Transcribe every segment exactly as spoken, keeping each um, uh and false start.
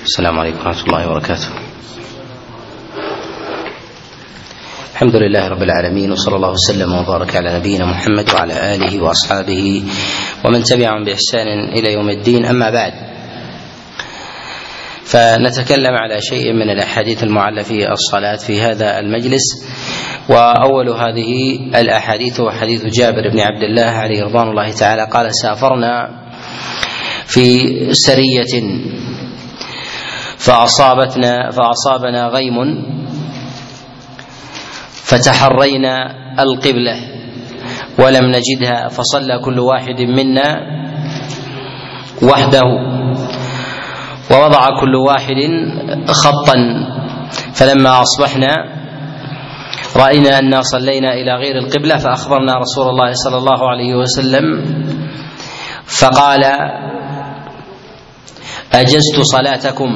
السلام عليكم ورحمة الله وبركاته. الحمد لله رب العالمين، وصلى الله وسلم وبارك على نبينا محمد وعلى آله وأصحابه ومن تبعهم بإحسان إلى يوم الدين. أما بعد، فنتكلم على شيء من الأحاديث المعلة في الصلاة في هذا المجلس. وأول هذه الأحاديث هو حديث جابر بن عبد الله عليه رضوان الله تعالى قال: سافرنا في سرية فأصابتنا فأصابنا غيم فتحرينا القبلة ولم نجدها، فصلى كل واحد منا وحده ووضع كل واحد خطا، فلما أصبحنا رأينا أننا صلينا إلى غير القبلة فأخبرنا رسول الله صلى الله عليه وسلم فقال: أجزت صلاتكم.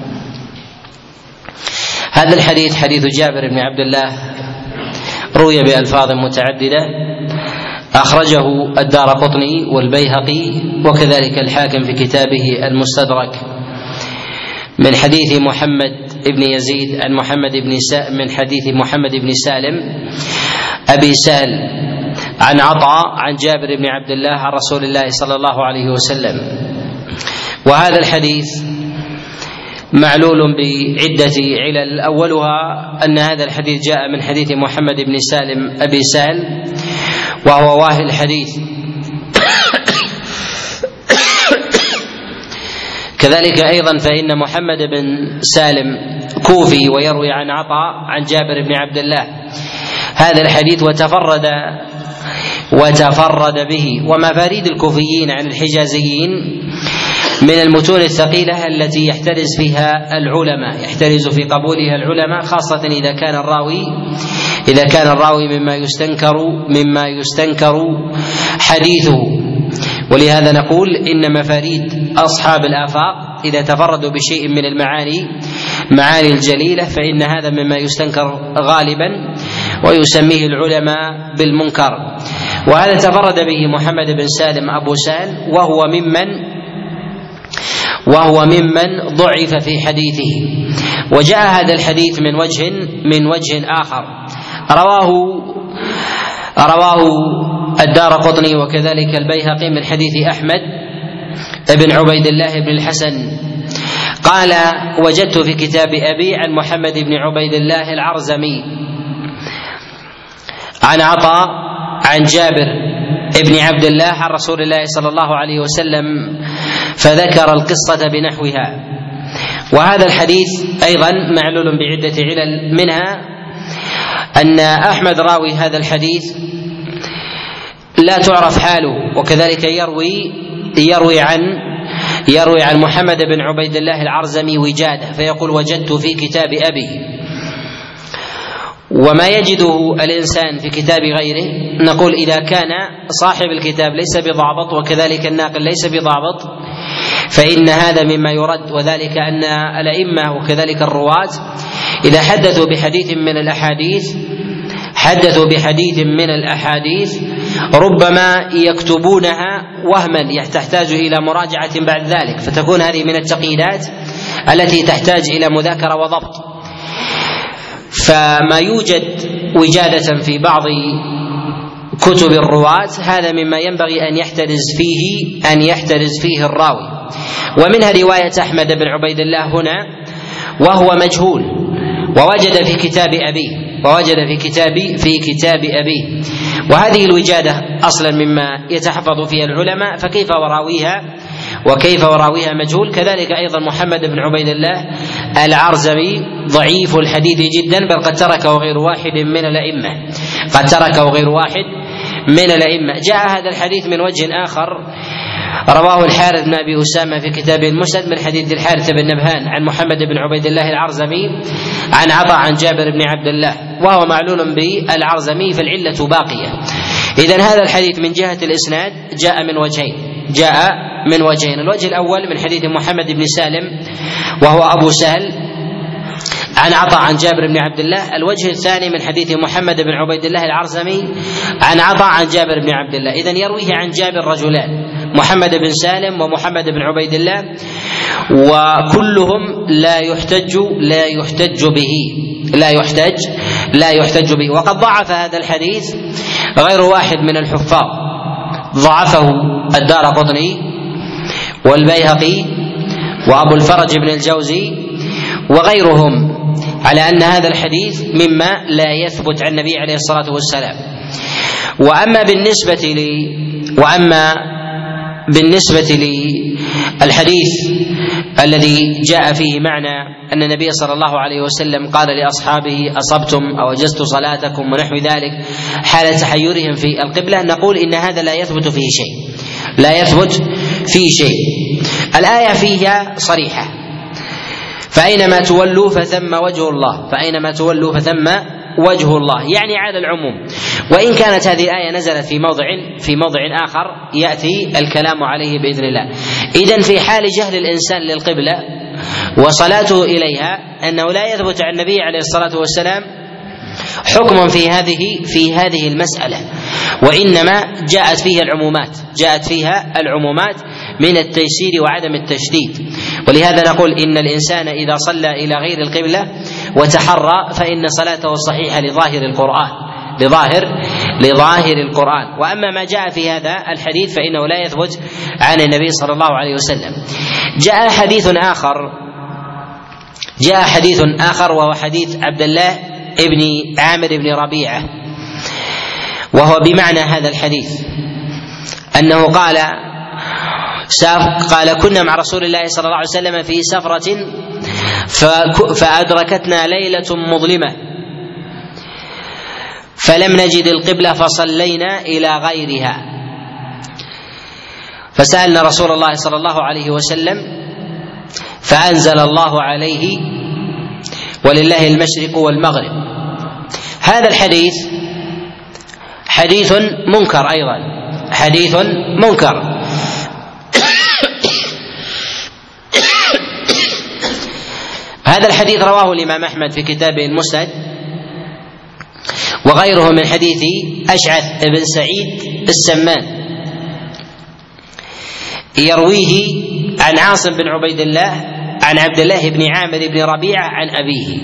هذا الحديث حديث جابر بن عبد الله روي بألفاظ متعددة، أخرجه الدارقطني والبيهقي وكذلك الحاكم في كتابه المستدرك من حديث محمد بن يزيد عن محمد بن سا من حديث محمد بن سالم أبي سهل عن عطاء عن جابر بن عبد الله عن رسول الله صلى الله عليه وسلم. وهذا الحديث معلول بعدة علل، أولها أن هذا الحديث جاء من حديث محمد بن سالم أبي سهل وهو واهي الحديث، كذلك أيضا فإن محمد بن سالم كوفي ويروي عن عطاء عن جابر بن عبد الله هذا الحديث وتفرد وتفرد به. ومفاريد الكوفيين عن الحجازيين من المتون الثقيلة التي يحترز فيها العلماء يحترز في قبولها العلماء، خاصة إذا كان الراوي إذا كان الراوي مما يستنكر مما يستنكر حديثه. ولهذا نقول إن مفاريد أصحاب الآفاق إذا تفردوا بشيء من المعاني معاني الجليلة فإن هذا مما يستنكر غالبا ويسميه العلماء بالمنكر. وهذا تفرد به محمد بن سالم أبو سهل وهو ممن وهو ممن ضعف في حديثه. وجاء هذا الحديث من وجه من وجه آخر رواه رواه الدارقطني وكذلك البيهقي من حديث أحمد بن عبيد الله بن الحسن قال: وجدت في كتاب أبي عن محمد بن عبيد الله العرزمي عن عطاء عن جابر ابن عبد الله عن رسول الله صلى الله عليه وسلم فذكر القصة بنحوها. وهذا الحديث أيضا معلول بعدة علل، منها أن أحمد راوي هذا الحديث لا تعرف حاله، وكذلك يروي يروي عن يروي عن محمد بن عبيد الله العرزمي وجادة، فيقول: وجدت في كتاب أبي. وما يجده الإنسان في كتاب غيره نقول إذا كان صاحب الكتاب ليس بضابط وكذلك الناقل ليس بضابط فإن هذا مما يرد، وذلك أن الأئمة وكذلك الرواة إذا حدثوا بحديث من الأحاديث حدثوا بحديث من الأحاديث ربما يكتبونها وهما تحتاج إلى مراجعة بعد ذلك، فتكون هذه من التقييدات التي تحتاج إلى مذاكرة وضبط. فما يوجد وجادة في بعض كتب الرواة هذا مما ينبغي أن يحترز فيه أن يحترز فيه الراوي. ومنها رواية أحمد بن عبيد الله هنا وهو مجهول، ووجد في كتاب أبيه ووجد في كتاب في كتاب أبيه وهذه الوجادة أصلا مما يتحفظ فيها العلماء، فكيف وراويها وكيف وراويها مجهول. كذلك أيضا محمد بن عبيد الله العرزمي ضعيف الحديث جدا، بل قد تركه غير واحد من الأئمة قد تركه غير واحد من الأئمة. جاء هذا الحديث من وجه آخر رواه الحارث بن أبي أسامة في كتابه المسند من حديث الحارث بن نبهان عن محمد بن عبيد الله العرزمي عن عطاء عن جابر بن عبد الله وهو معلول بالعرزمي، فالعلة باقية. إذن هذا الحديث من جهة الإسناد جاء من وجهين جاء من وجهين الوجه الأول من حديث محمد بن سالم وهو أبو سهل عن عطاء عن جابر بن عبد الله. الوجه الثاني من حديث محمد بن عبيد الله العرزمي عن عطاء عن جابر بن عبد الله. إذن يرويه عن جابر رجلان، محمد بن سالم ومحمد بن عبيد الله، وكلهم لا يحتج لا يحتج به لا يحتج لا يحتج به وقد ضعف هذا الحديث غير واحد من الحفاظ، ضعفه الدارقطني والبيهقي وأبو الفرج بن الجوزي وغيرهم على أن هذا الحديث مما لا يثبت عن النبي عليه الصلاة والسلام. وأما بالنسبة لي وأما بالنسبة للحديث الذي جاء فيه معنى أن النبي صلى الله عليه وسلم قال لأصحابه أصبتم أو أجزت صلاتكم ونحو ذلك حال تحيرهم في القبلة، نقول إن هذا لا يثبت فيه شيء لا يثبت فيه شيء. الآية فيها صريحة: فأينما تولوا فثم وجه الله فأينما تولوا فثم وجه الله، يعني على العموم. وإن كانت هذه الآية نزلت في موضع في موضع آخر يأتي الكلام عليه بإذن الله. إذن في حال جهل الإنسان للقبلة وصلاته إليها أنه لا يثبت عن النبي عليه الصلاة والسلام حكم في هذه في هذه المسألة، وإنما جاءت فيها العمومات جاءت فيها العمومات من التيسير وعدم التشديد. ولهذا نقول إن الإنسان إذا صلى إلى غير القبلة وتحرى فإن صلاته صحيحة لظاهر القرآن لظاهر لظاهر القرآن. وأما ما جاء في هذا الحديث فإنه لا يثبت عن النبي صلى الله عليه وسلم. جاء حديث آخر جاء حديث آخر وهو حديث عبد الله ابن عامر بن ربيعة، وهو بمعنى هذا الحديث، أنه قال قال كنا مع رسول الله صلى الله عليه وسلم في سفرة فأدركتنا ليلة مظلمة فلم نجد القبلة فصلينا إلى غيرها، فسألنا رسول الله صلى الله عليه وسلم فأنزل الله عليه ولله المشرق والمغرب. هذا الحديث حديث منكر أيضا حديث منكر هذا الحديث رواه الإمام أحمد في كتابه المسند وغيره من حديث أشعث بن سعيد السمان، يرويه عن عاصم بن عبيد الله عن عبد الله بن عامر بن ربيعة عن أبيه.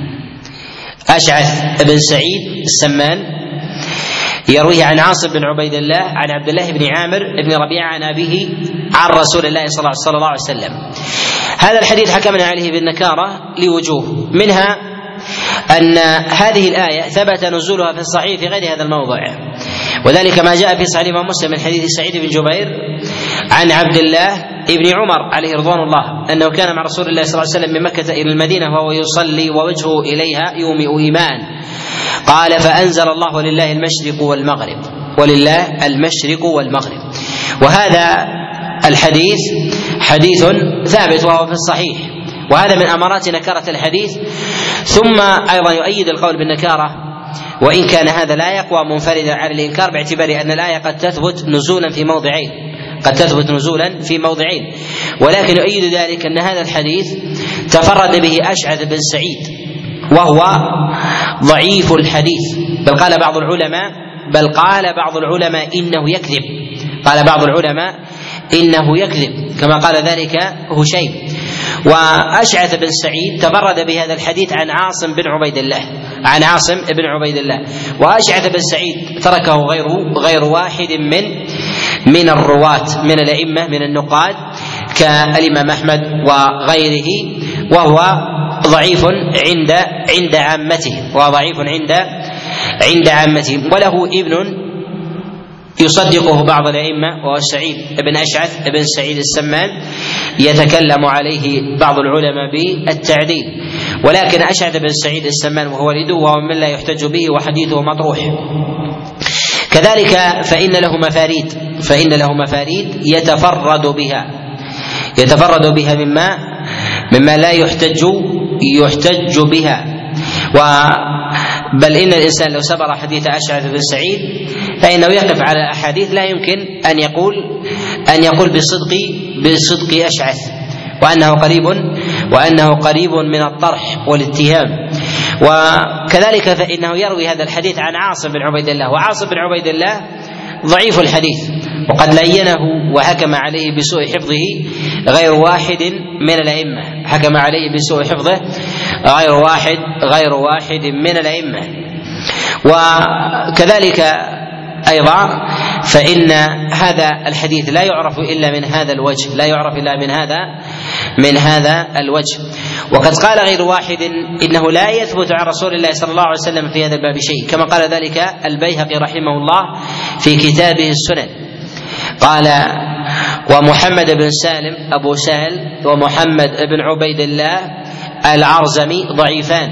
أشعث بن سعيد السمان يرويه عن عاصم بن عبيد الله عن عبد الله بن عامر بن ربيعة عن أبيه عن رسول الله صلى الله عليه وسلم. هذا الحديث حكمنا عليه بالنكارة لوجوه، منها أن هذه الآية ثبت نزولها في الصحيح في غير هذا الموضع، وذلك ما جاء في صحيح الإمام مسلم من حديث سعيد بن جبير عن عبد الله ابن عمر عليه رضوان الله أنه كان مع رسول الله صلى الله عليه وسلم من مكة إلى المدينة وهو يصلي ووجهه إليها يومئ إيمان، قال فأنزل الله ولله المشرق والمغرب ولله المشرق والمغرب. وهذا الحديث حديث ثابت وهو في الصحيح، وهذا من أمارات نكارة الحديث. ثم أيضا يؤيد القول بالنكارة، وإن كان هذا لا يقوى منفردا على الإنكار باعتبار أن الآية قد تثبت نزولا في موضعين قد تثبت نزولا في موضعين ولكن يؤيد ذلك أن هذا الحديث تفرد به أشعث بن سعيد وهو ضعيف الحديث، بل قال بعض العلماء بل قال بعض العلماء إنه يكذب قال بعض العلماء إنه يكذب كما قال ذلك هشيم. وأشعث بن سعيد تفرد بهذا الحديث عن عاصم بن عبيد الله عن عاصم بن عبيد الله وأشعث بن سعيد تركه غير غير واحد من من الرواة من الأئمة من النقاد كالإمام أحمد وغيره، وهو ضعيف عند عند عامته وضعيف عند عند عامته وله ابن يصدقه بعض الأئمة وهو سعيد بن أشعث بن سعيد السمان، يتكلم عليه بعض العلماء بالتعديل، ولكن أشعث بن سعيد السمان وهو ولده وهو من لا يحتج به وحديثه مطروح. كذلك فإن له مفاريد فإن له مفاريد يتفرد بها يتفرد بها مما مما لا يحتج يحتج بها و بل إن الإنسان لو سبر حديث أشعث بن سعيد فإنه يقف على أحاديث لا يمكن أن يقول أن يقول بصدق بصدق أشعث وأنه قريب وأنه قريب من الطرح والاتهام. وكذلك فإنه يروي هذا الحديث عن عاصم بن عبيد الله، وعاصم بن عبيد الله ضعيف الحديث وقد لينه وحكم عليه بسوء حفظه غير واحد من الأئمة، حكم عليه بسوء حفظه غير واحد غير واحد من الأئمة. وكذلك أيضا فإن هذا الحديث لا يعرف إلا من هذا الوجه، لا يعرف إلا من هذا من هذا الوجه. وقد قال غير واحد إنه لا يثبت عن رسول الله صلى الله عليه وسلم في هذا الباب شيء، كما قال ذلك البيهقي رحمه الله في كتابه السنن، قال: ومحمد بن سالم أبو سهل ومحمد بن عبيد الله العرزمي ضعيفان،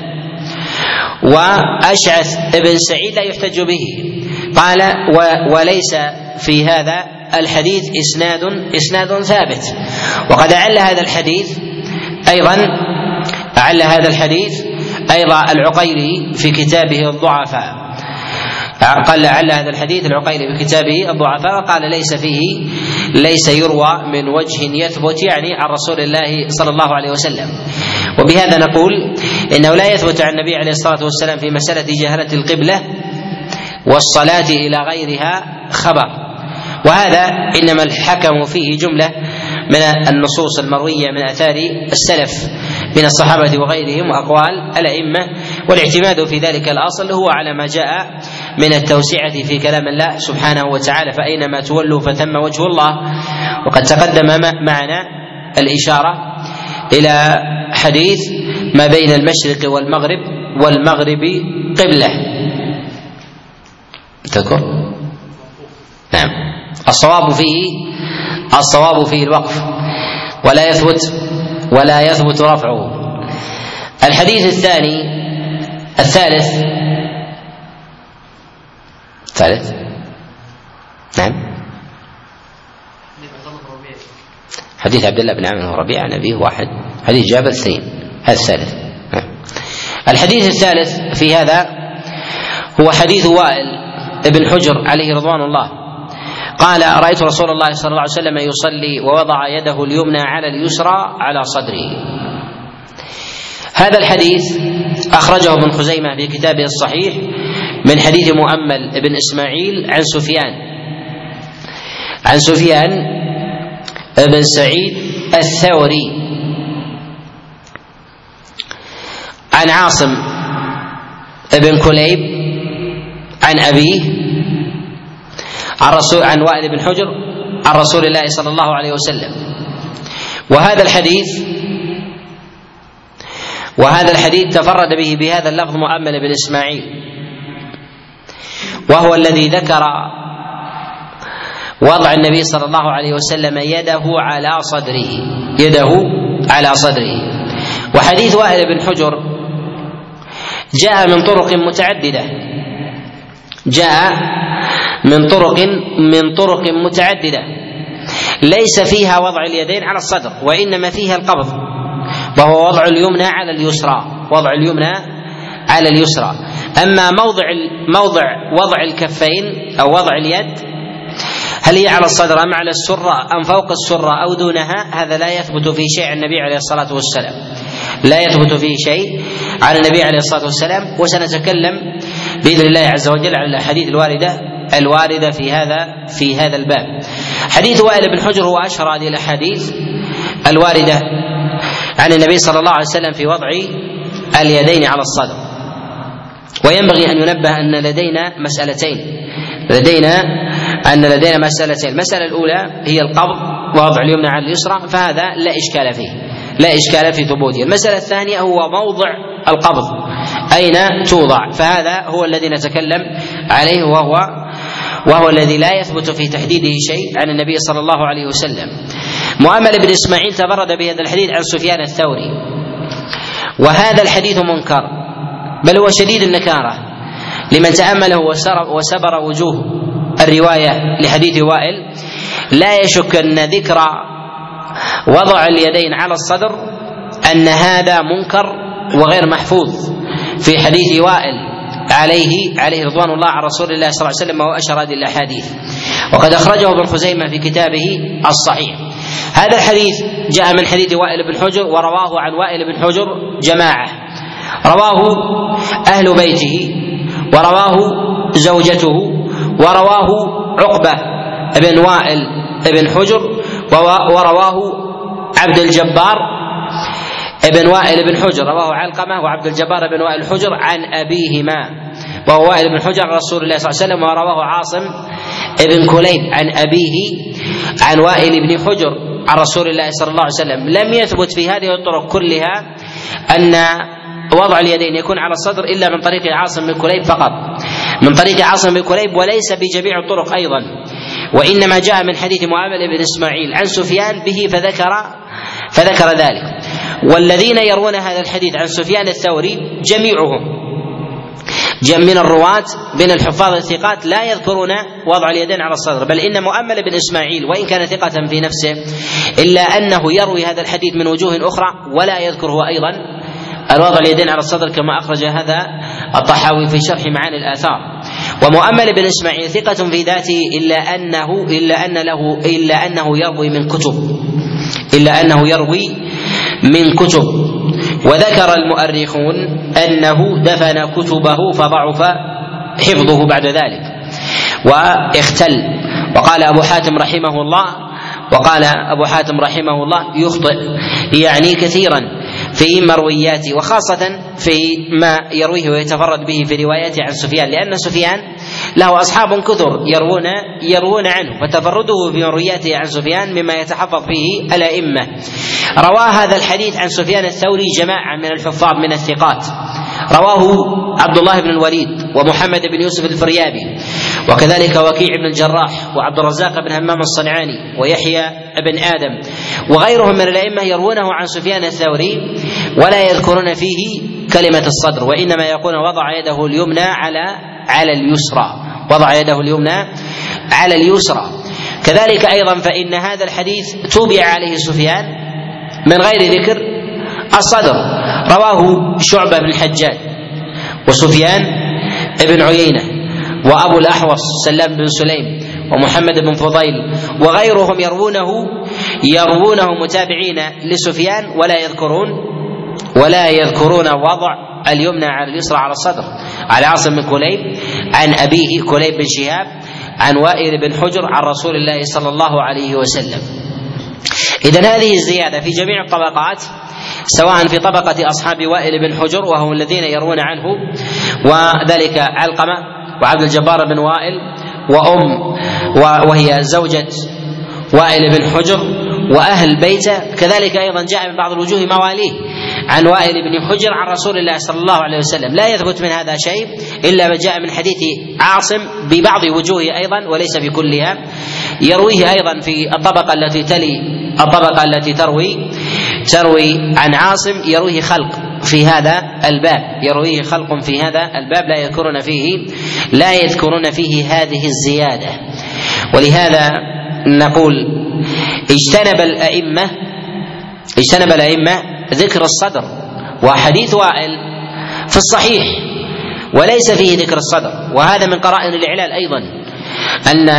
وأشعث بن سعيد لا يحتج به. قال: وليس في هذا الحديث إسناد إسناد ثابت. وقد أعل هذا الحديث أيضا أعل هذا الحديث أيضا العقيلي في كتابه الضعفاء، قال أعل هذا الحديث العقيلي في كتابه الضعفاء وقال: ليس فيه ليس يروى من وجه يثبت يعني عن رسول الله صلى الله عليه وسلم. وبهذا نقول إنه لا يثبت عن النبي عليه الصلاة والسلام في مسألة جهالة القبلة والصلاة إلى غيرها خبر، وهذا إنما الحكم فيه جملة من النصوص المروية من آثار السلف من الصحابة وغيرهم وأقوال الأئمة، والاعتماد في ذلك الأصل هو على ما جاء من التوسعة في كلام الله سبحانه وتعالى: فأينما تولوا فثم وجه الله. وقد تقدم معنا الإشارة إلى حديث ما بين المشرق والمغرب والمغرب قبلة، تذكر؟ نعم. الصواب فيه الصواب فيه الوقف، ولا يثبت ولا يثبت رفعه. الحديث الثاني الثالث الثالث نعم حديث عبد الله بن عمرو وربيعة عن أبيه واحد، حديث جابر اثنين، هذا الثالث. الحديث الثالث في هذا هو حديث وائل ابن حجر عليه رضوان الله، قال: رأيت رسول الله صلى الله عليه وسلم يصلي ووضع يده اليمنى على اليسرى على صدره. هذا الحديث أخرجه ابن خزيمة في كتابه الصحيح من حديث مؤمل بن إسماعيل عن سفيان عن سفيان بن سعيد الثوري عن عاصم بن كليب عن أبيه عن رسول عن وائل بن حجر عن رسول الله صلى الله عليه وسلم. وهذا الحديث وهذا الحديث تفرد به بهذا اللفظ مؤمل بن إسماعيل، وهو الذي ذكر وضع النبي صلى الله عليه وسلم يده على صدره يده على صدره. وحديث وائل بن حجر جاء من طرق متعددة جاء من طرق من طرق متعددة ليس فيها وضع اليدين على الصدر، وإنما فيها القبض، وهو وضع اليمنى على اليسرى وضع اليمنى على اليسرى. أما موضع موضع وضع الكفين أو وضع اليد، هل هي على الصدر أم على السرة أم فوق السرة أو دونها، هذا لا يثبت في شيء عن النبي عليه الصلاة والسلام لا يثبت فيه شيء عن النبي عليه الصلاة والسلام. وسنتكلم بإذن الله عز وجل على الأحاديث الواردة الواردة في هذا في هذا الباب. حديث وائل بن حجر هو أشهر هذه الأحاديث الواردة عن النبي صلى الله عليه وسلم في وضع اليدين على الصدر. وينبغي أن ينبه أن لدينا مسألتين لدينا أن لدينا مسألتين المسألة الأولى هي القبض ووضع اليمنى على اليسرى، فهذا لا إشكال فيه لا إشكال في ثبوته. المسألة الثانية هو موضع القبض أين توضع، فهذا هو الذي نتكلم عليه، وهو وهو الذي لا يثبت في تحديده شيء عن النبي صلى الله عليه وسلم. مؤمل بن إسماعيل تفرد بهذا الحديث عن سفيان الثوري، وهذا الحديث منكر بل هو شديد النكارة لمن تأمله وسبر وجوه الرواية لحديث وائل. لا يشك أن ذكر وضع اليدين على الصدر أن هذا منكر وغير محفوظ في حديث وائل عليه عليه رضوان الله عن رسول الله صلى الله عليه وسلم، وهو أشهر هذه الأحاديث، وقد أخرجه ابن خزيمة في كتابه الصحيح. هذا الحديث جاء من حديث وائل بن حجر، ورواه عن وائل بن حجر جماعة، رواه أهل بيته، ورواه زوجته، ورواه عقبة بن وائل بن حجر ورواه عبد الجبار ابن وائل بن حجر، رواه علقمة وعبد الجبار بن وائل حجر عن أبيهما وهو وائل بن حجر عن رسول الله صلى الله عليه وسلم، ورواه عاصم ابن كليب عن أبيه عن وائل بن حجر عن رسول الله صلى الله عليه وسلم. لم يثبت في هذه الطرق كلها أن وضع اليدين يكون على الصدر إلا من طريق عاصم بن كليب فقط، من طريق عاصم بن كليب، وليس بجميع الطرق أيضا، وإنما جاء من حديث معامل بن إسماعيل عن سفيان به فذكر فذكر ذلك. والذين يروون هذا الحديث عن سفيان الثوري جميعهم من الرواة من الحفاظ الثقات لا يذكرون وضع اليدين على الصدر، بل إن مؤمل بن إسماعيل وإن كان ثقة في نفسه إلا أنه يروي هذا الحديث من وجوه أخرى ولا يذكره أيضا الوضع اليدين على الصدر كما أخرج هذا الطحاوي في شرح معاني الآثار. ومؤمل بن إسماعيل ثقة في ذاته إلا أنه إلا أن له إلا أنه يروي من كتب إلا أنه يروي من كتب وذكر المؤرخون أنه دفن كتبه فضعف حفظه بعد ذلك واختل. وقال أبو حاتم رحمه الله وقال أبو حاتم رحمه الله يخطئ يعني كثيرا في مروياته، وخاصة في ما يرويه ويتفرد به في رواياته عن سفيان، لأن سفيان له أصحاب كثر يروون يروون عنه، فتفرده في مروياته عن سفيان مما يتحفظ فيه الأئمة. رواه هذا الحديث عن سفيان الثوري جماعة من الحفاظ من الثقات، رواه عبد الله بن الوليد ومحمد بن يوسف الفريابي وكذلك وكيع بن الجراح وعبد الرزاق بن همام الصنعاني ويحيى بن آدم وغيرهم من الأئمة يروونه عن سفيان الثوري ولا يذكرون فيه كلمة الصدر، وإنما يقول وضع يده اليمنى على على اليسرى وضع يده اليمنى على اليسرى. كذلك أيضا فإن هذا الحديث توبع عليه سفيان من غير ذكر الصدر، رواه شعبة بن الحجاج وسفيان بن عيينة وأبو الأحوص سلام بن سليم ومحمد بن فضيل وغيرهم يروونه يروونه متابعين لسفيان ولا يذكرون ولا يذكرون وضع اليمنى على اليسرى على الصدر، على عاصم بن كليب عن أبيه كليب بن شهاب عن وائل بن حجر عن رسول الله صلى الله عليه وسلم. إذن هذه الزيادة في جميع الطبقات، سواء في طبقة أصحاب وائل بن حجر وهم الذين يروون عنه وذلك علقمة وعبد الجبار بن وائل وأم وهي زوجة وائل بن حجر وأهل بيته، كذلك أيضا جاء من بعض الوجوه مواليه عن وائل بن حجر عن رسول الله صلى الله عليه وسلم. لا يثبت من هذا شيء إلا ما جاء من حديث عاصم ببعض وجوهه أيضا وليس بكلها، يرويه أيضا في الطبقة التي تلي الطبقة التي تروي تروي عن عاصم يرويه خلق في هذا الباب يرويه خلق في هذا الباب لا يذكرون فيه لا يذكرون فيه هذه الزيادة. ولهذا نقول اجتنب الأئمة اجتنب الأئمة ذكر الصدر، وحديث وائل في الصحيح وليس فيه ذكر الصدر، وهذا من قرائن الإعلال أيضا أن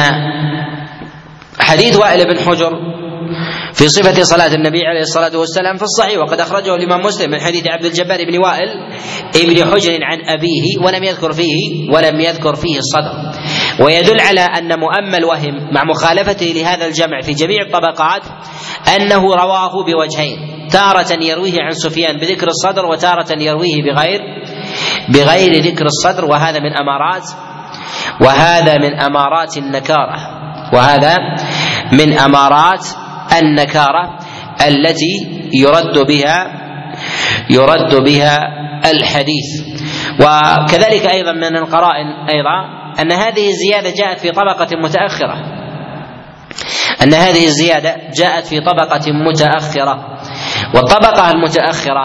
حديث وائل بن حجر في صفة صلاة النبي عليه الصلاة والسلام في الصحيح، وقد أخرجه الإمام مسلم من حديث عبد الجبار بن وائل ابن حجر عن أبيه ولم يذكر فيه ولم يذكر فيه الصدر، ويدل على أن مؤمل وهم مع مخالفته لهذا الجمع في جميع الطبقات أنه رواه بوجهين، تارة يرويه عن سفيان بذكر الصدر وتارة يرويه بغير بغير ذكر الصدر، وهذا من أمارات وهذا من أمارات النكارة وهذا من أمارات النكارة التي يرد بها يرد بها الحديث. وكذلك أيضا من القرائن أيضا أن هذه الزيادة جاءت في طبقة متأخرة أن هذه الزيادة جاءت في طبقة متأخرة والطبقة المتأخرة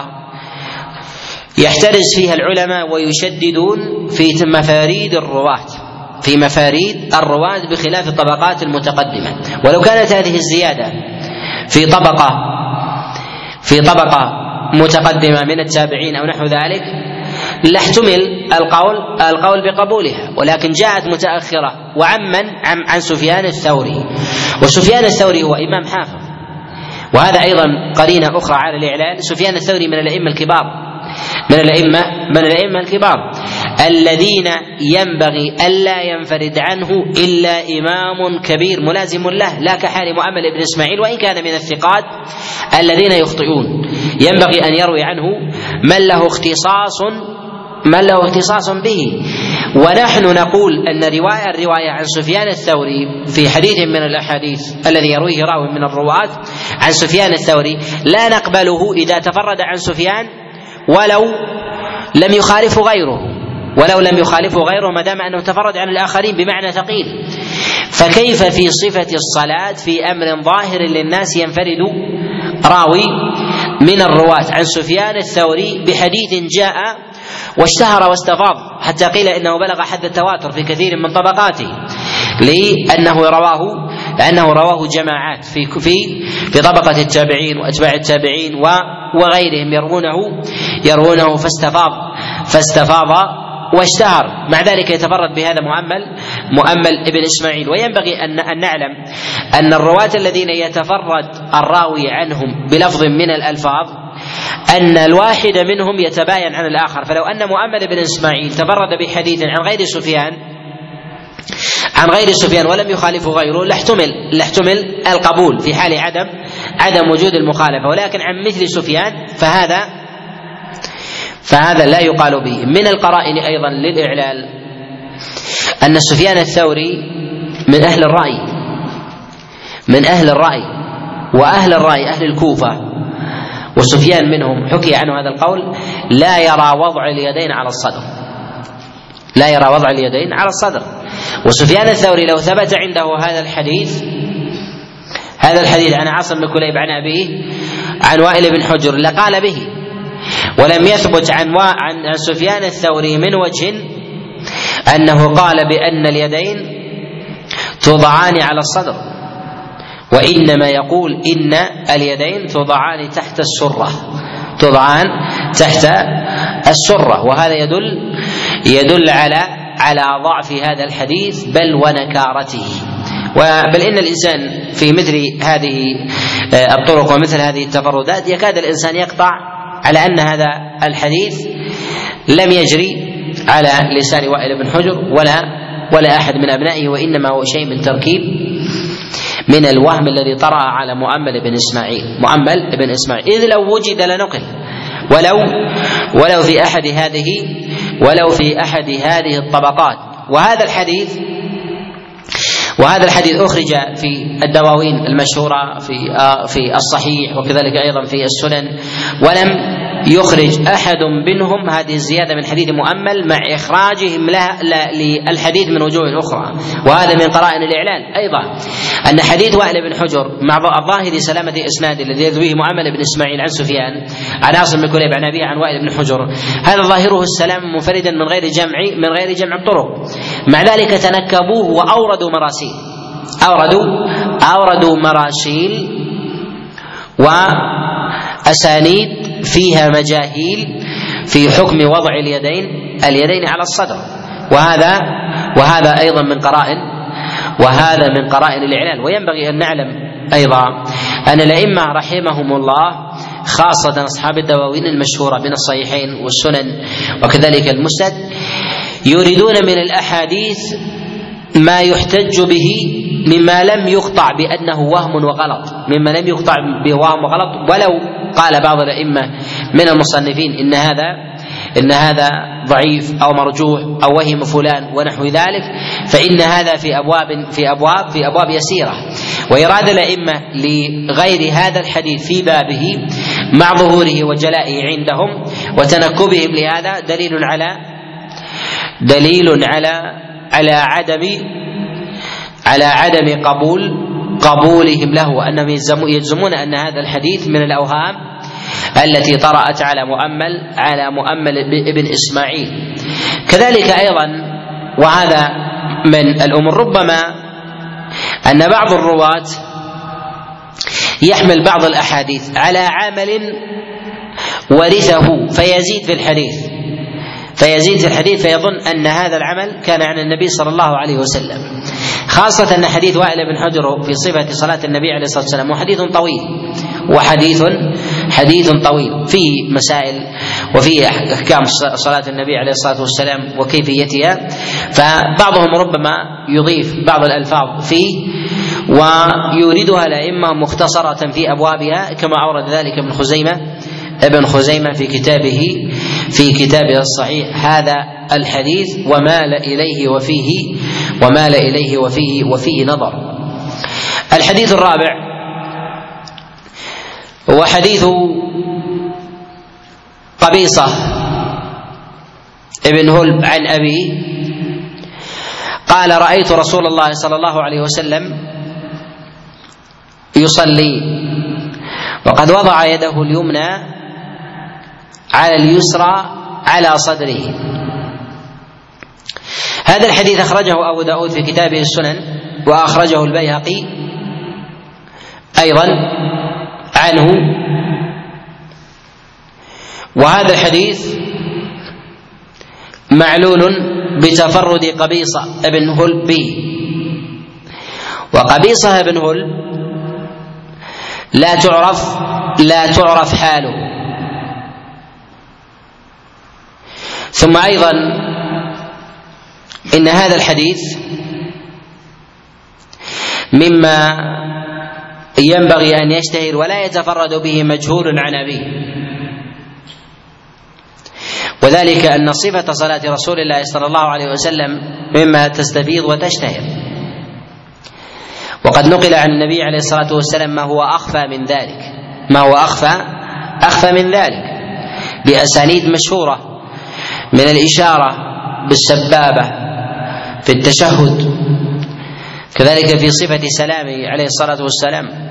يحترز فيها العلماء ويشددون في مفاريد الرواة في مفاريد الرواة بخلاف الطبقات المتقدمة. ولو كانت هذه الزيادة في طبقة في طبقة متقدمة من التابعين أو نحو ذلك لاحتمل القول القول بقبولها، ولكن جاءت متأخرة وعمن عن, عن سفيان الثوري، وسفيان الثوري هو إمام حافظ، وهذا أيضا قرينة أخرى على الإعلان. سفيان الثوري من الأئمة الكبار من الأئمة من الأئمة الكبار الذين ينبغي ألا ينفرد عنه إلا إمام كبير ملازم له، لا كحال مؤمل بن إسماعيل وإن كان من الثقات الذين يخطئون، ينبغي أن يروي عنه من له اختصاص من له اختصاص به. ونحن نقول أن رواية الرواية عن سفيان الثوري في حديث من الأحاديث الذي يرويه راوي من الرواة عن سفيان الثوري لا نقبله إذا تفرد عن سفيان ولو لم يخالف غيره ولو لم يخالفه غيره ما دام أنه تفرد عن الآخرين بمعنى ثقيل. فكيف في صفة الصلاة في أمر ظاهر للناس ينفرد راوي من الرواة عن سفيان الثوري بحديث جاء واشتهر واستفاض حتى قيل إنه بلغ حد التواتر في كثير من طبقاته، لأنه رواه لأنه رواه جماعات في في في طبقة التابعين وأتباع التابعين وغيرهم يروونه يروونه فاستفاض فاستفاض واشتهر، مع ذلك يتفرد بهذا مؤمل مؤمل ابن إسماعيل. وينبغي أن أن نعلم أن الرواة الذين يتفرد الراوي عنهم بلفظ من الألفاظ أن الواحد منهم يتباين عن الآخر، فلو أن مؤمل بن إسماعيل تفرد بحديث عن غير سفيان عن غير سفيان ولم يخالفه غيره لاحتمل لاحتمل القبول في حال عدم عدم وجود المخالفة، ولكن عن مثل سفيان فهذا فهذا لا يقال به. من القرائن أيضا للإعلال أن سفيان الثوري من أهل الرأي من أهل الرأي وأهل الرأي أهل الكوفة، وسفيان منهم حكي عنه هذا القول لا يرى وضع اليدين على الصدر لا يرى وضع اليدين على الصدر. وسفيان الثوري لو ثبت عنده هذا الحديث هذا الحديث عن عاصم بن كليب عن أبيه عن وائل بن حجر لقال به، ولم يثبت عن عن سفيان الثوري من وجه أنه قال بأن اليدين توضعان على الصدر، وإنما يقول إن اليدين توضعان تحت السرة توضعان تحت السرة وهذا يدل يدل على على ضعف هذا الحديث بل ونكارته. بل إن الإنسان في مثل هذه الطرق ومثل هذه التفردات يكاد الإنسان يقطع على أن هذا الحديث لم يجري على لسان وائل بن حجر ولا ولا أحد من أبنائه، وإنما هو شيء من تركيب من الوهم الذي طرأ على مؤمل بن إسماعيل مؤمل بن إسماعيل إذ لو وجد لنقل ولو ولو في أحد هذه ولو في أحد هذه الطبقات. وهذا الحديث وهذا الحديث أخرج في الدواوين المشهورة في في الصحيح وكذلك أيضا في السنن، ولم يخرج أحد منهم هذه الزيادة من حديث مؤمل مع إخراجهم لها للحديث من وجوه أخرى. وهذا من قرائن الإعلان أيضا أن حديث وائل بن حجر مع ظاهر سلامة إسناد الذي يرويه مؤمل بن إسماعيل عن سفيان عن عاصم بن كليب عن أبيه عن وائل بن حجر هذا ظاهره السلام منفردا من غير جمع من غير جمع الطرق، مع ذلك تنكبوه وأوردوا مراسيل أوردوا أوردوا مراسيل وأسانيد فيها مجاهيل في حكم وضع اليدين اليدين على الصدر، وهذا وهذا أيضا من قرائن وهذا من قرائن الإعلان. وينبغي أن نعلم أيضا أن الأئمة رحمهم الله خاصة أصحاب الدواوين المشهورة من الصحيحين والسنن وكذلك المسند يريدون من الأحاديث ما يحتج به مما لم يقطع بأنه وهم وغلط مما لم يقطع بوهم وغلط، ولو قال بعض الأئمة من المصنفين إن هذا إن هذا ضعيف أو مرجوح أو وهم فلان ونحو ذلك، فإن هذا في أبواب في أبواب في أبواب يسيرة. وإرادة الأئمة لغير هذا الحديث في بابه مع ظهوره وجلائه عندهم وتنكبهم لهذا دليل على دليل على على عدم على عدم قبول قبولهم له، وأنهم يجزمون أن هذا الحديث من الأوهام التي طرأت على مؤمل على مؤمل ابن إسماعيل. كذلك أيضا وهذا من الأمور ربما أن بعض الرواة يحمل بعض الأحاديث على عمل ورثه فيزيد في الحديث فيزيد في الحديث فيظن أن هذا العمل كان عن النبي صلى الله عليه وسلم، خاصة أن حديث وائل بن حجر في صفة صلاة النبي عليه الصلاة والسلام وحديث طويل وحديث حديث طويل فيه مسائل وفيه أحكام صلاة النبي عليه الصلاة والسلام وكيفيتها، فبعضهم ربما يضيف بعض الألفاظ فيه ويوردها الأئمة مختصرة في أبوابها، كما أورد ذلك ابن خزيمة ابن خزيمة في كتابه في كتابه الصحيح هذا الحديث ومال إليه وفيه ومال إليه وفيه وفيه نظر. الحديث الرابع هو حديث قبيصة ابن هلب عن أبيه قال: رأيت رسول الله صلى الله عليه وسلم يصلي وقد وضع يده اليمنى على اليسرى على صدره. هذا الحديث أخرجه أبو داود في كتابه السنن، وأخرجه البيهقي أيضا عنه. وهذا الحديث معلول بتفرد قبيصة ابن هلب به، وقبيصة ابن هلب لا تعرف لا تعرف حاله. ثم أيضا إن هذا الحديث مما ينبغي أن يشتهر ولا يتفرد به مجهول عن أبيه، وذلك أن صفة صلاة رسول الله صلى الله عليه وسلم مما تستفيض وتشتهر، وقد نقل عن النبي عليه الصلاة والسلام ما هو أخفى من ذلك ما هو أخفى أخفى من ذلك بأسانيد مشهورة، من الإشارة بالسبابة في التشهد، كذلك في صفة سلامه عليه الصلاة والسلام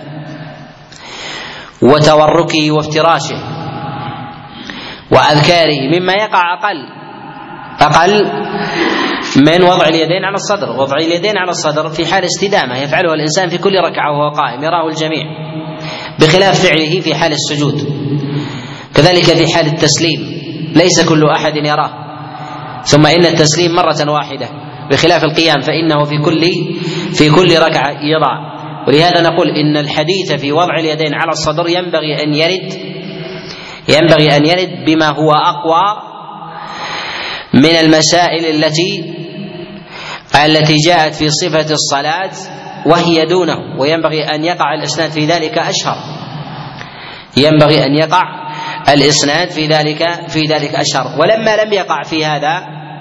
وتوركه وافتراشه وأذكاره، مما يقع أقل أقل من وضع اليدين على الصدر. وضع اليدين على الصدر في حال استدامة يفعله الإنسان في كل ركعة وهو قائم يراه الجميع، بخلاف فعله في حال السجود، كذلك في حال التسليم ليس كل أحد يراه، ثم إن التسليم مرة واحدة، بخلاف القيام فإنه في كل في كل ركعة يضع. ولهذا نقول إن الحديث في وضع اليدين على الصدر ينبغي أن يرد ينبغي أن يرد بما هو أقوى من المسائل التي التي جاءت في صفة الصلاة وهي دونه، وينبغي أن يقع الإسناد في ذلك أشهر ينبغي أن يقع الإسناد في ذلك في ذلك أشهر. ولما لم يقع في هذا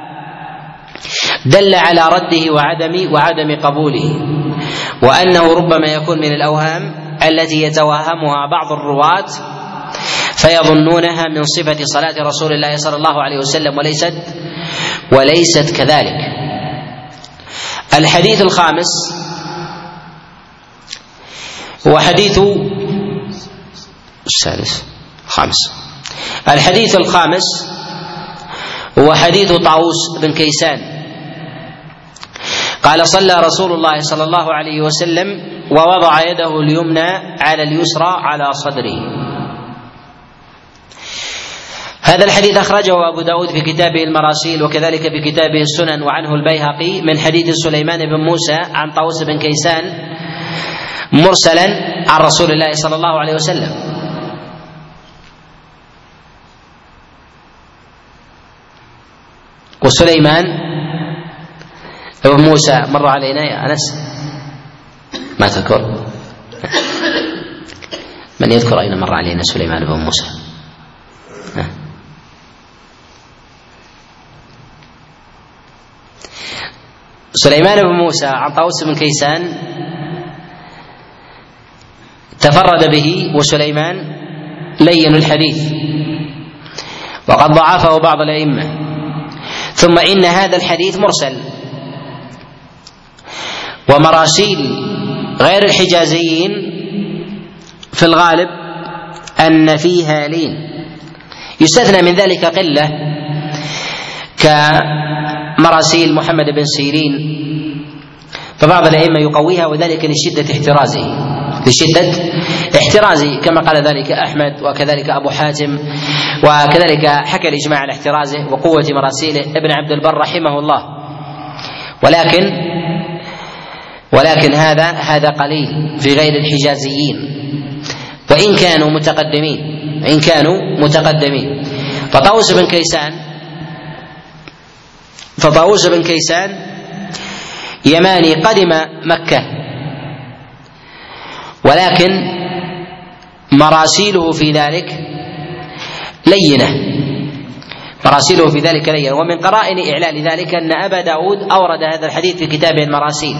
دل على رده وعدم وعدم قبوله، وأنه ربما يكون من الأوهام التي يتوهمها بعض الرواة فيظنونها من صفة صلاة رسول الله صلى الله عليه وسلم وليست وليست كذلك. الحديث الخامس هو حديث السادس خامس الحديث الخامس هو حديث طاووس بن كيسان قال: صلى رسول الله صلى الله عليه وسلم ووضع يده اليمنى على اليسرى على صدره. هذا الحديث أخرجه أبو داود في كتابه المراسيل، وكذلك في كتابه السنن، وعنه البيهقي من حديث سليمان بن موسى عن طاووس بن كيسان مرسلا عن رسول الله صلى الله عليه وسلم. وسليمان بن موسى مر علينا يا أنس؟ ما تذكر؟ من يذكر أين مر علينا سليمان بن موسى؟ سليمان بن موسى عن طاووس بن كيسان تفرد به، وسليمان لين الحديث وقد ضعفه بعض الأئمة. ثم إن هذا الحديث مرسل، ومراسيل غير الحجازيين في الغالب أن فيها لين، يستثنى من ذلك قلة كمراسيل محمد بن سيرين، فبعض الأئمة يقويها، وذلك لشدة احترازه لشدة احترازه كما قال ذلك أحمد وكذلك أبو حاتم، وكذلك حكى الإجماع على احترازه وقوة مراسيله ابن عبد البر رحمه الله. ولكن ولكن هذا هذا قليل في غير الحجازيين، وإن كانوا متقدمين إن كانوا متقدمين. فطاووس بن كيسان فطاووس بن كيسان يماني قدم مكة، ولكن مراسيله في ذلك لينة مراسيله في ذلك لينة ومن قرائن إعلان ذلك أن أبا داود أورد هذا الحديث في كتابه المراسيل،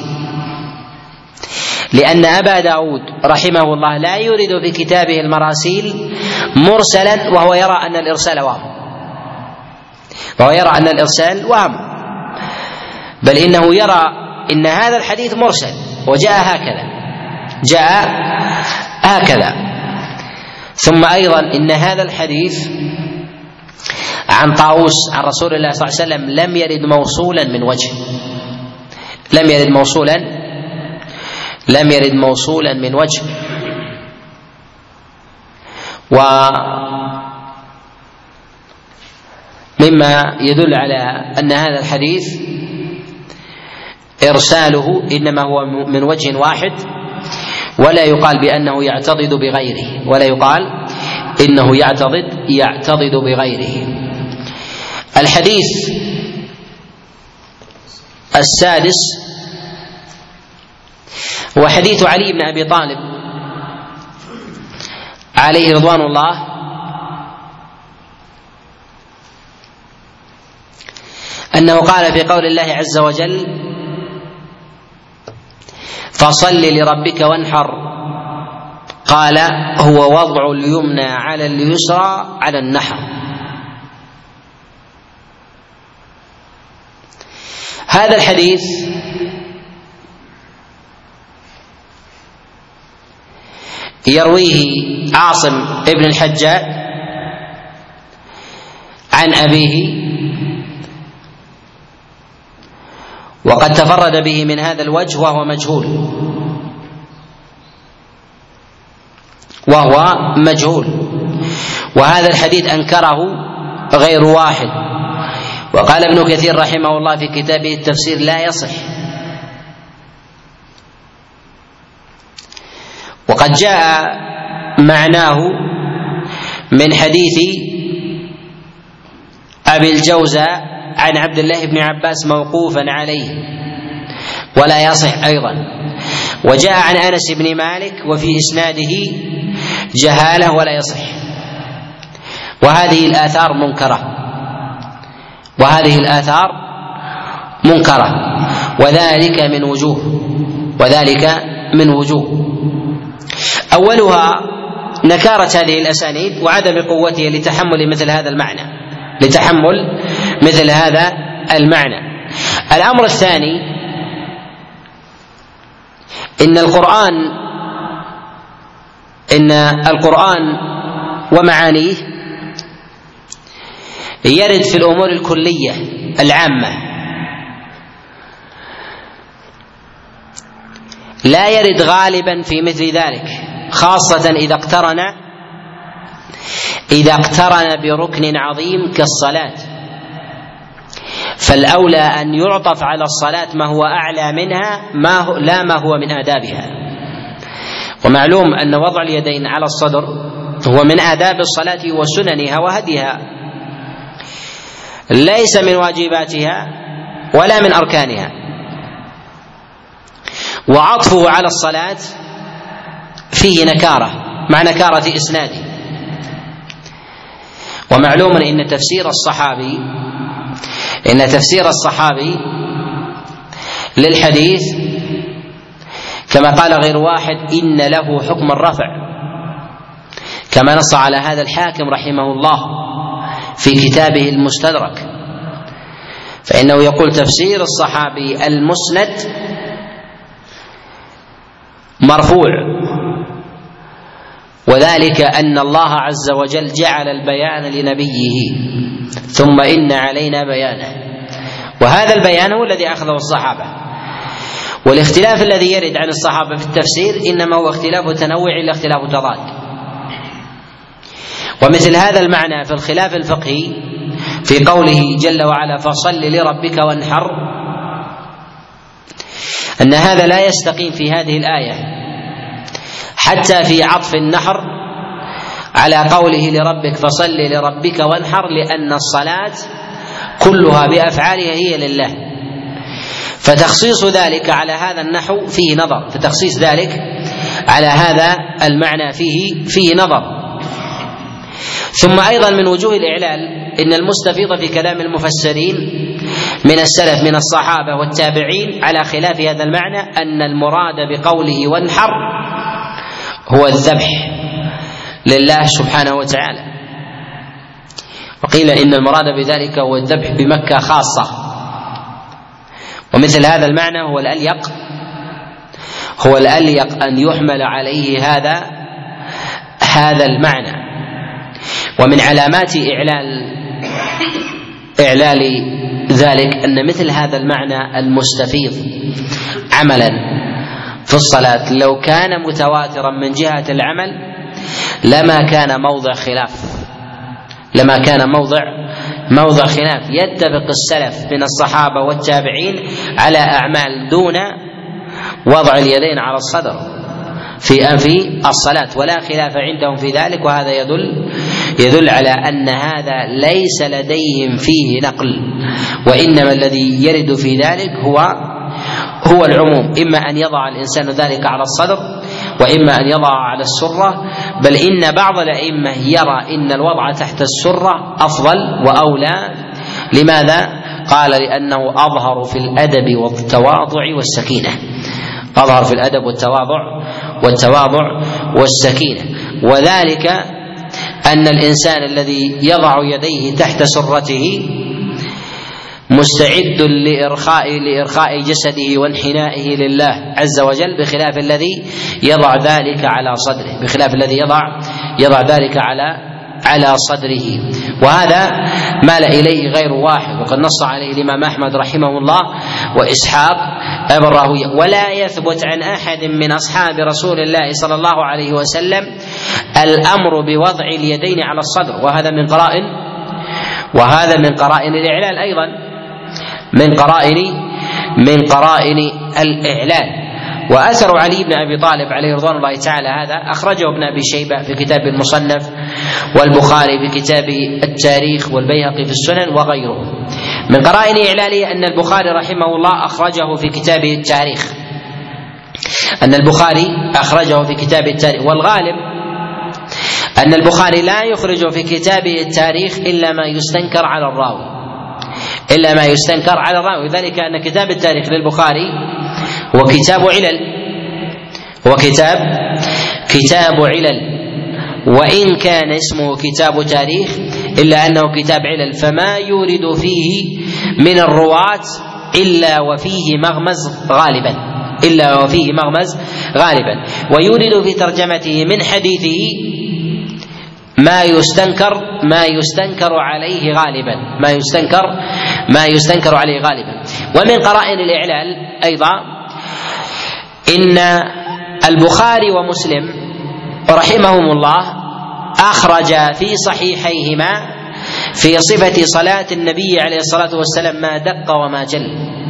لأن أبا داود رحمه الله لا يورد في كتابه المراسيل مرسلا، وهو يرى أن الإرسال وهم وهو يرى أن الإرسال وهم بل إنه يرى إن هذا الحديث مرسل وجاء هكذا جاء هكذا ثم أيضا إن هذا الحديث عن طاووس عن رسول الله صلى الله عليه وسلم لم يرد موصولا من وجه لم يرد موصولا لم يرد موصولا من وجه ومما يدل على أن هذا الحديث إرساله إنما هو من وجه واحد، ولا يقال بأنه يعتضد بغيره ولا يقال إنه يعتضد يعتضد بغيره. الحديث السادس هو حديث علي بن أبي طالب عليه رضوان الله أنه قال في قول الله عز وجل: فصل لربك وانحر، قال: هو وضع اليمنى على اليسرى على النحر. هذا الحديث يرويه عاصم ابن الحجاج عن أبيه، وقد تفرد به من هذا الوجه وهو مجهول وهو مجهول وهذا الحديث أنكره غير واحد. وقال ابن كثير رحمه الله في كتابه التفسير: لا يصح. وقد جاء معناه من حديث أبي الجوزاء عن عبد الله بن عباس موقوفا عليه ولا يصح أيضا، وجاء عن أنس بن مالك وفي إسناده جهالة ولا يصح. وهذه الآثار منكرة وهذه الآثار منكرة وذلك من وجوه وذلك من وجوه أولها نكارة هذه الأسانيد وعدم قوتها لتحمل مثل هذا المعنى لتحمل مثل هذا المعنى. الأمر الثاني: إن القرآن إن القرآن ومعانيه يرد في الأمور الكلية العامة، لا يرد غالبا في مثل ذلك، خاصة إذا اقترن إذا اقترن بركن عظيم كالصلاة، فالأولى أن يعطف على الصلاة ما هو أعلى منها ما هو لا ما هو من آدابها. ومعلوم أن وضع اليدين على الصدر هو من آداب الصلاة وسننها وهديها، ليس من واجباتها ولا من أركانها، وعطفه على الصلاة فيه نكارة مع نكارة إسناده. ومعلوم إن تفسير الصحابي إن تفسير الصحابي للحديث كما قال غير واحد إن له حكم الرفع، كما نص على هذا الحاكم رحمه الله في كتابه المستدرك، فإنه يقول تفسير الصحابي المسند مرفوع، وذلك أن الله عز وجل جعل البيان لنبيه ثم إن علينا بيانه، وهذا البيان هو الذي أخذه الصحابة. والاختلاف الذي يرد عن الصحابة في التفسير إنما هو اختلاف تنوع لا اختلاف تضاد. ومثل هذا المعنى في الخلاف الفقهي في قوله جل وعلا: فصل لربك وانحر، أن هذا لا يستقيم في هذه الآية، حتى في عطف النحر على قوله لربك فصل لربك وانحر، لأن الصلاة كلها بأفعالها هي لله، فتخصيص ذلك على هذا النحو فيه نظر، فتخصيص ذلك على هذا المعنى فيه فيه نظر. ثم أيضا من وجوه الإعلال إن المستفيض في كلام المفسرين من السلف من الصحابة والتابعين على خلاف هذا المعنى، أن المراد بقوله وانحر هو الذبح لله سبحانه وتعالى، وقيل إن المراد بذلك هو الذبح بمكة خاصة. ومثل هذا المعنى هو الأليق هو الأليق أن يحمل عليه هذا هذا المعنى. ومن علامات إعلال إعلال ذلك أن مثل هذا المعنى المستفيض عملا في الصلاة لو كان متواترا من جهة العمل لما كان موضع خلاف لما كان موضع موضع خلاف يتفق السلف من الصحابة والتابعين على أعمال دون وضع اليدين على الصدر في في الصلاة، ولا خلاف عندهم في ذلك، وهذا يدل يدل على أن هذا ليس لديهم فيه نقل، وإنما الذي يرد في ذلك هو هو العموم، إما أن يضع الإنسان ذلك على الصدر وإما أن يضع على السرة، بل إن بعض الأئمة يرى إن الوضع تحت السرة أفضل وأولى. لماذا؟ قال لأنه أظهر في الأدب والتواضع والسكينة أظهر في الأدب والتواضع والتواضع والسكينة وذلك أن الإنسان الذي يضع يديه تحت سرته مستعد لإرخاء لإرخاء جسده وانحنائه لله عز وجل، بخلاف الذي يضع ذلك على صدره بخلاف الذي يضع يضع ذلك على على صدره. وهذا مال إليه غير واحد، وقد نص عليه الإمام أحمد رحمه الله وإسحاق ابن راهويه. ولا يثبت عن أحد من أصحاب رسول الله صلى الله عليه وسلم الأمر بوضع اليدين على الصدر، وهذا من قرائن وهذا من قرائن الإعلال أيضا من قرائن من قرائن الإعلال. وأثر علي بن أبي طالب عليه رضوان الله تعالى هذا أخرجه ابن أبي شيبة في كتاب المصنف، والبخاري في كتاب التاريخ، والبيهقي في السنن وغيره. من قرائن إعلاله أن البخاري رحمه الله أخرجه في كتاب التاريخ أن البخاري أخرجه في كتاب التاريخ والغالب أن البخاري لا يخرج في كتابه التاريخ إلا ما يستنكر على الراوي إلا ما يستنكر على الراوي ذلك أن كتاب التاريخ للبخاري هو كتاب علل هو كتاب كتاب علل وإن كان اسمه كتاب تاريخ إلا أنه كتاب علل، فما يورد فيه من الرواة إلا وفيه مغمز غالبا إلا وفيه مغمز غالبا ويورد في ترجمته من حديثه ما يستنكر ما يستنكر عليه غالبا ما يستنكر ما يستنكر عليه غالبا. ومن قرائن الإعلال أيضا إن البخاري ومسلم رحمهم الله أخرج في صحيحيهما في صفة صلاة النبي عليه الصلاة والسلام ما دق وما جل،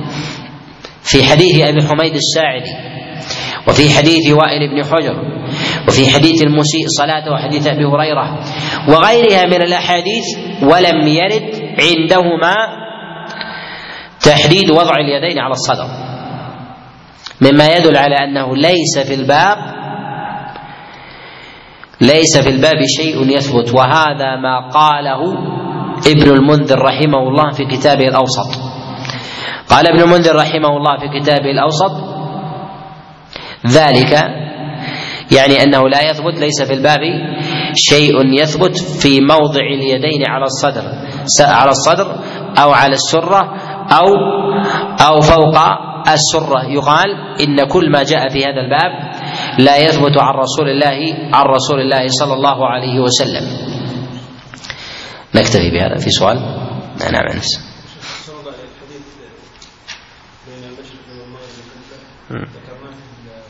في حديث أبي حميد الساعدي، وفي حديث وائل بن حجر، وفي حديث المسيء صلاته، وحديث أبي هريرة وغيرها من الأحاديث، ولم يرد عندهما تحديد وضع اليدين على الصدر، مما يدل على أنه ليس في الباب ليس في الباب شيء يثبت. وهذا ما قاله ابن المنذر رحمه الله في كتابه الأوسط. قال ابن المنذر رحمه الله في كتابه الأوسط ذلك يعني أنه لا يثبت ليس في الباب شيء يثبت في موضع اليدين على الصدر على الصدر أو على السرة أو أو فوق السرة. يقال إن كل ما جاء في هذا الباب لا يثبت عن رسول الله عن رسول الله صلى الله عليه وسلم. نكتفي بهذا. في سؤال؟ نعم نفسه.